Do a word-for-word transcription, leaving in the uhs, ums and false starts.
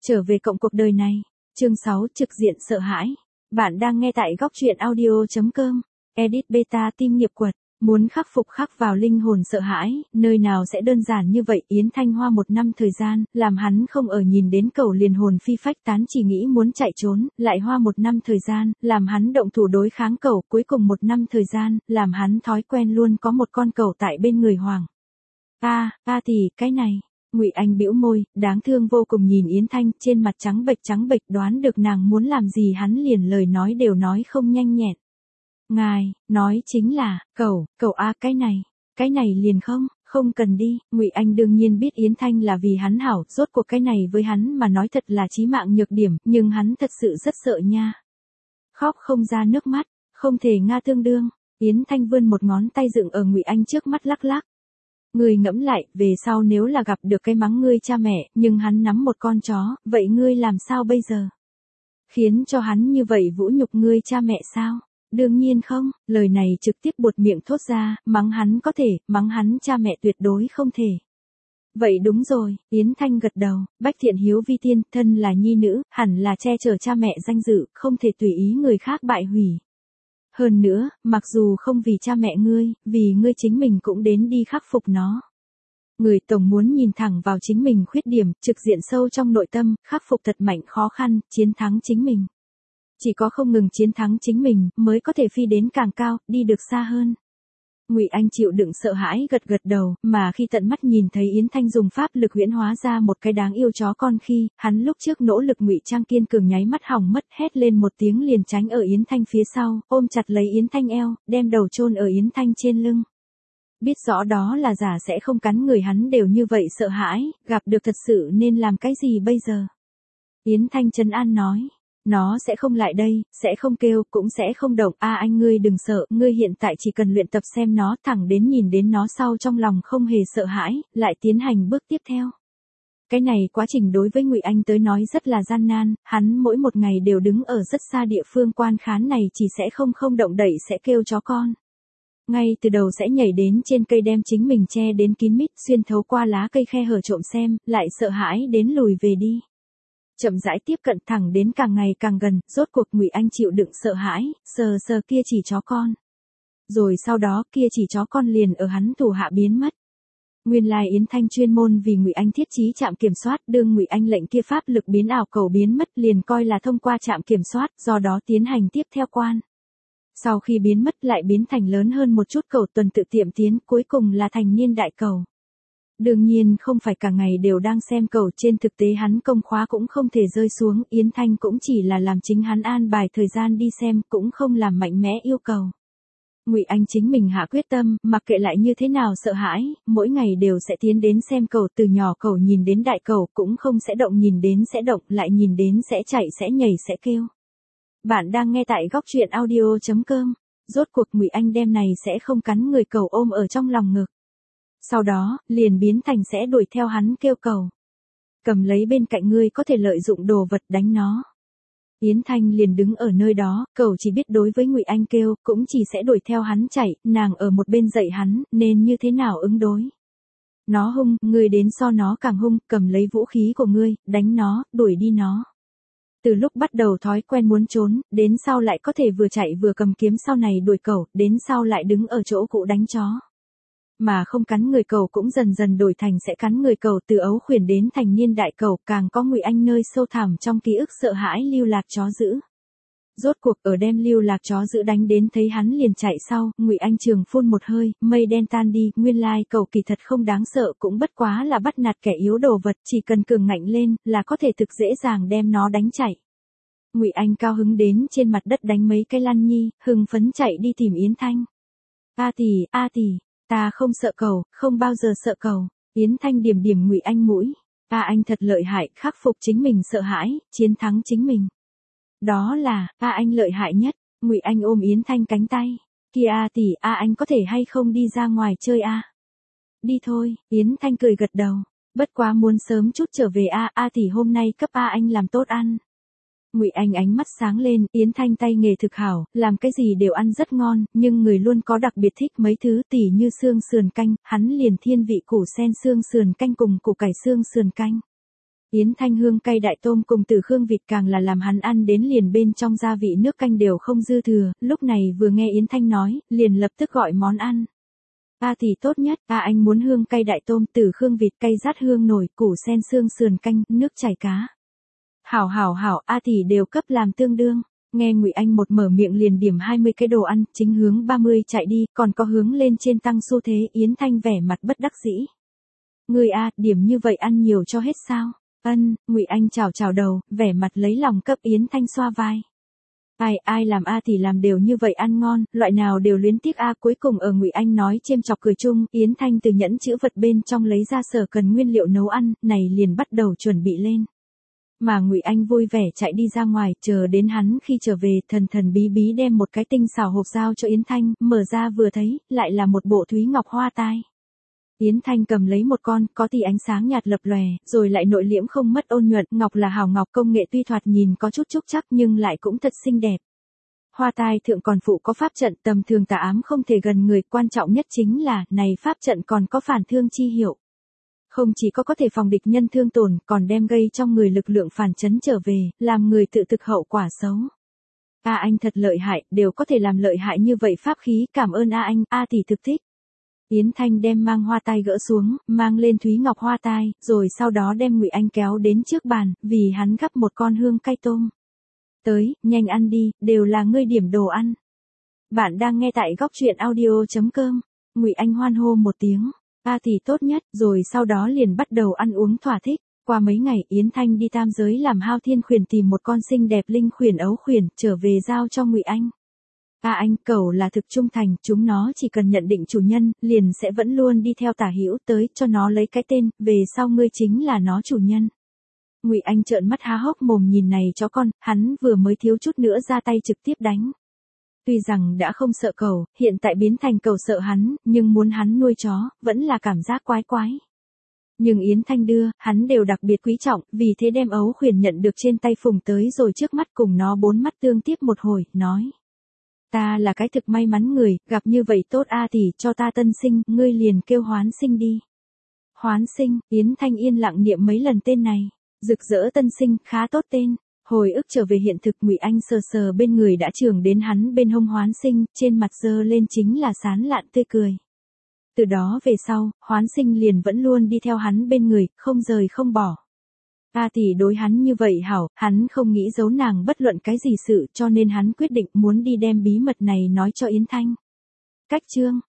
Trở về cộng cuộc đời này. Chương sáu, trực diện sợ hãi. Bạn đang nghe tại góc truyện audio chấm com. Edit beta team nghiệp quật. Muốn khắc phục khắc vào linh hồn sợ hãi, nơi nào sẽ đơn giản như vậy. Yến Thanh Hoa một năm thời gian, làm hắn không ở nhìn đến cẩu liền hồn phi phách tán, chỉ nghĩ muốn chạy trốn, lại hoa một năm thời gian, làm hắn động thủ đối kháng cẩu, cuối cùng một năm thời gian, làm hắn thói quen luôn có một con cẩu tại bên người hoàng. A, a thì, cái này. Ngụy Anh bĩu môi, đáng thương vô cùng nhìn Yến Thanh, trên mặt trắng bệch trắng bệch, đoán được nàng muốn làm gì hắn liền lời nói đều nói không nhanh nhẹn. Ngài, nói chính là, cẩu, cẩu a cái này, cái này liền không, không cần đi. Ngụy Anh đương nhiên biết Yến Thanh là vì hắn hảo, rốt cuộc cái này với hắn mà nói thật là chí mạng nhược điểm, nhưng hắn thật sự rất sợ nha. Khóc không ra nước mắt, không thể nga tương đương. Yến Thanh vươn một ngón tay dựng ở Ngụy Anh trước mắt lắc lắc. Ngươi ngẫm lại, về sau nếu là gặp được cái mắng ngươi cha mẹ, nhưng hắn nắm một con chó, vậy ngươi làm sao bây giờ? Khiến cho hắn như vậy vũ nhục ngươi cha mẹ sao? Đương nhiên không, lời này trực tiếp buột miệng thốt ra, mắng hắn có thể, mắng hắn cha mẹ tuyệt đối không thể. Vậy đúng rồi, Yến Thanh gật đầu, bách thiện hiếu vi tiên, thân là nhi nữ, hẳn là che chở cha mẹ danh dự, không thể tùy ý người khác bại hủy. Hơn nữa, mặc dù không vì cha mẹ ngươi, vì ngươi chính mình cũng đến đi khắc phục nó. Người tổng muốn nhìn thẳng vào chính mình khuyết điểm, trực diện sâu trong nội tâm, khắc phục thật mạnh khó khăn, chiến thắng chính mình. Chỉ có không ngừng chiến thắng chính mình, mới có thể phi đến càng cao, đi được xa hơn. Ngụy Anh chịu đựng sợ hãi gật gật đầu, mà khi tận mắt nhìn thấy Yến Thanh dùng pháp lực huyễn hóa ra một cái đáng yêu chó con khi, hắn lúc trước nỗ lực ngụy trang kiên cường nháy mắt hỏng mất, hét lên một tiếng liền tránh ở Yến Thanh phía sau, ôm chặt lấy Yến Thanh eo, đem đầu chôn ở Yến Thanh trên lưng. Biết rõ đó là giả sẽ không cắn người, hắn đều như vậy sợ hãi, gặp được thật sự nên làm cái gì bây giờ? Yến Thanh trấn an nói. Nó sẽ không lại đây, sẽ không kêu, cũng sẽ không động. A anh ngươi đừng sợ, ngươi hiện tại chỉ cần luyện tập xem nó, thẳng đến nhìn đến nó sau trong lòng không hề sợ hãi, lại tiến hành bước tiếp theo. Cái này quá trình đối với Ngụy Anh tới nói rất là gian nan, hắn mỗi một ngày đều đứng ở rất xa địa phương quan khán này, chỉ sẽ không không động đậy sẽ kêu chó con. Ngay từ đầu sẽ nhảy đến trên cây đem chính mình che đến kín mít, xuyên thấu qua lá cây khe hở trộm xem, lại sợ hãi đến lùi về đi. Chậm rãi tiếp cận thẳng đến càng ngày càng gần, rốt cuộc Ngụy Anh chịu đựng sợ hãi, sờ sờ kia chỉ chó con. Rồi sau đó kia chỉ chó con liền ở hắn thủ hạ biến mất. Nguyên lai Yến Thanh chuyên môn vì Ngụy Anh thiết trí trạm kiểm soát, đương Ngụy Anh lệnh kia pháp lực biến ảo cầu biến mất liền coi là thông qua trạm kiểm soát, do đó tiến hành tiếp theo quan. Sau khi biến mất lại biến thành lớn hơn một chút cầu tuần tự tiệm tiến, cuối cùng là thành niên đại cầu. Đương nhiên không phải cả ngày đều đang xem cầu, trên thực tế hắn công khóa cũng không thể rơi xuống, Yến Thanh cũng chỉ là làm chính hắn an bài thời gian đi xem, cũng không làm mạnh mẽ yêu cầu. Ngụy Anh chính mình hạ quyết tâm, mặc kệ lại như thế nào sợ hãi, mỗi ngày đều sẽ tiến đến xem cầu, từ nhỏ cầu nhìn đến đại cầu, cũng không sẽ động, nhìn đến sẽ động, lại nhìn đến sẽ chạy sẽ nhảy sẽ kêu. Bạn đang nghe tại góc truyện audio chấm com. Rốt cuộc Ngụy Anh đêm này sẽ không cắn người cầu ôm ở trong lòng ngực. Sau đó, liền biến thành sẽ đuổi theo hắn kêu cầu. Cầm lấy bên cạnh ngươi có thể lợi dụng đồ vật đánh nó. Yến Thanh liền đứng ở nơi đó, cầu chỉ biết đối với Ngụy Anh kêu, cũng chỉ sẽ đuổi theo hắn chạy, nàng ở một bên dạy hắn, nên như thế nào ứng đối. Nó hung, ngươi đến so nó càng hung, cầm lấy vũ khí của ngươi, đánh nó, đuổi đi nó. Từ lúc bắt đầu thói quen muốn trốn, đến sau lại có thể vừa chạy vừa cầm kiếm, sau này đuổi cầu, đến sau lại đứng ở chỗ cũ đánh chó. Mà không cắn người cầu cũng dần dần đổi thành sẽ cắn người cầu, từ ấu khuyển đến thành niên đại cầu, càng có Ngụy Anh nơi sâu thẳm trong ký ức sợ hãi lưu lạc chó dữ. Rốt cuộc ở đem lưu lạc chó dữ đánh đến thấy hắn liền chạy sau, Ngụy Anh trường phun một hơi, mây đen tan đi, nguyên lai cầu kỳ thật không đáng sợ, cũng bất quá là bắt nạt kẻ yếu đồ vật, chỉ cần cường ngạnh lên là có thể thực dễ dàng đem nó đánh chạy. Ngụy Anh cao hứng đến trên mặt đất đánh mấy cái lăn nhi, hưng phấn chạy đi tìm Yến Thanh. A tỷ, a tỷ. Ta không sợ cầu, không bao giờ sợ cầu. Yến Thanh điểm điểm Ngụy Anh mũi. A anh thật lợi hại, khắc phục chính mình sợ hãi, chiến thắng chính mình. Đó là, A anh lợi hại nhất. Ngụy Anh ôm Yến Thanh cánh tay. Kia A tỷ, A anh có thể hay không đi ra ngoài chơi a? Đi thôi, Yến Thanh cười gật đầu. Bất quá muốn sớm chút trở về a, A tỷ hôm nay cấp A anh làm tốt ăn. Ngụy Anh ánh mắt sáng lên, Yến Thanh tay nghề thực hảo, làm cái gì đều ăn rất ngon, nhưng người luôn có đặc biệt thích mấy thứ tỉ như xương sườn canh, hắn liền thiên vị củ sen xương sườn canh cùng củ cải xương sườn canh. Yến Thanh hương cay đại tôm cùng từ khương vịt càng là làm hắn ăn đến liền bên trong gia vị nước canh đều không dư thừa, lúc này vừa nghe Yến Thanh nói, liền lập tức gọi món ăn. A thì tốt nhất, a anh muốn hương cay đại tôm, từ khương vịt cay rát hương nổi, củ sen xương sườn canh, nước chảy cá. Hảo hảo hảo, a thì đều cấp làm tương đương. Nghe Ngụy Anh một mở miệng liền điểm hai mươi cái đồ ăn, chính hướng ba mươi chạy đi, còn có hướng lên trên tăng xu thế, Yến Thanh vẻ mặt bất đắc dĩ. Người a, điểm như vậy ăn nhiều cho hết sao? Ân, Ngụy Anh chào chào đầu, vẻ mặt lấy lòng cấp Yến Thanh xoa vai. Ai ai làm a thì làm đều như vậy ăn ngon, loại nào đều luyến tiếc a. Cuối cùng ở Ngụy Anh nói chêm chọc cười chung, Yến Thanh từ nhẫn chữ vật bên trong lấy ra sở cần nguyên liệu nấu ăn, này liền bắt đầu chuẩn bị lên. Mà Ngụy Anh vui vẻ chạy đi ra ngoài, chờ đến hắn khi trở về, thần thần bí bí đem một cái tinh xảo hộp giao cho Yến Thanh, mở ra vừa thấy, lại là một bộ thúy ngọc hoa tai. Yến Thanh cầm lấy một con, có tia ánh sáng nhạt lập lòe, rồi lại nội liễm không mất ôn nhuận, ngọc là hào ngọc công nghệ tuy thoạt nhìn có chút trúc chắc nhưng lại cũng thật xinh đẹp. Hoa tai thượng còn phụ có pháp trận, tầm thường tà ám không thể gần người, quan trọng nhất chính là, này pháp trận còn có phản thương chi hiệu. Không chỉ có có thể phòng địch nhân thương tổn, còn đem gây trong người lực lượng phản chấn trở về, làm người tự thực hậu quả xấu. A anh thật lợi hại, đều có thể làm lợi hại như vậy pháp khí, cảm ơn A anh, A tỷ thực thích. Yến Thanh đem mang hoa tai gỡ xuống, mang lên thúy ngọc hoa tai, rồi sau đó đem Ngụy Anh kéo đến trước bàn, vì hắn gắp một con hương cay tôm. Tới, nhanh ăn đi, đều là ngươi điểm đồ ăn. Bạn đang nghe tại góc truyện audio chấm com. Ngụy Anh hoan hô một tiếng. A thì tốt nhất, rồi sau đó liền bắt đầu ăn uống thỏa thích. Qua mấy ngày Yến Thanh đi tam giới làm hao thiên khuyển tìm một con xinh đẹp linh khuyển ấu khuyển, trở về giao cho Ngụy Anh. A anh, cẩu là thực trung thành, chúng nó chỉ cần nhận định chủ nhân, liền sẽ vẫn luôn đi theo tả hữu tới, cho nó lấy cái tên, về sau ngươi chính là nó chủ nhân. Ngụy Anh trợn mắt há hốc mồm nhìn này chó con, hắn vừa mới thiếu chút nữa ra tay trực tiếp đánh. Tuy rằng đã không sợ cẩu, hiện tại biến thành cẩu sợ hắn, nhưng muốn hắn nuôi chó, vẫn là cảm giác quái quái. Nhưng Yến Thanh đưa, hắn đều đặc biệt quý trọng, vì thế đem ấu khuyển nhận được trên tay phùng tới rồi trước mắt cùng nó bốn mắt tương tiếp một hồi, nói. Ta là cái thực may mắn người, gặp như vậy tốt a thì cho ta tân sinh, ngươi liền kêu Hoán Sinh đi. Hoán Sinh, Yến Thanh yên lặng niệm mấy lần tên này, rực rỡ tân sinh, khá tốt tên. Hồi ức trở về hiện thực, Ngụy Anh sờ sờ bên người đã trưởng đến hắn bên hông Hoán Sinh, trên mặt dơ lên chính là sán lạn tươi cười. Từ đó về sau, Hoán Sinh liền vẫn luôn đi theo hắn bên người, không rời không bỏ. A tỷ đối hắn như vậy hảo, hắn không nghĩ giấu nàng bất luận cái gì sự, cho nên hắn quyết định muốn đi đem bí mật này nói cho Yến Thanh. Cách chương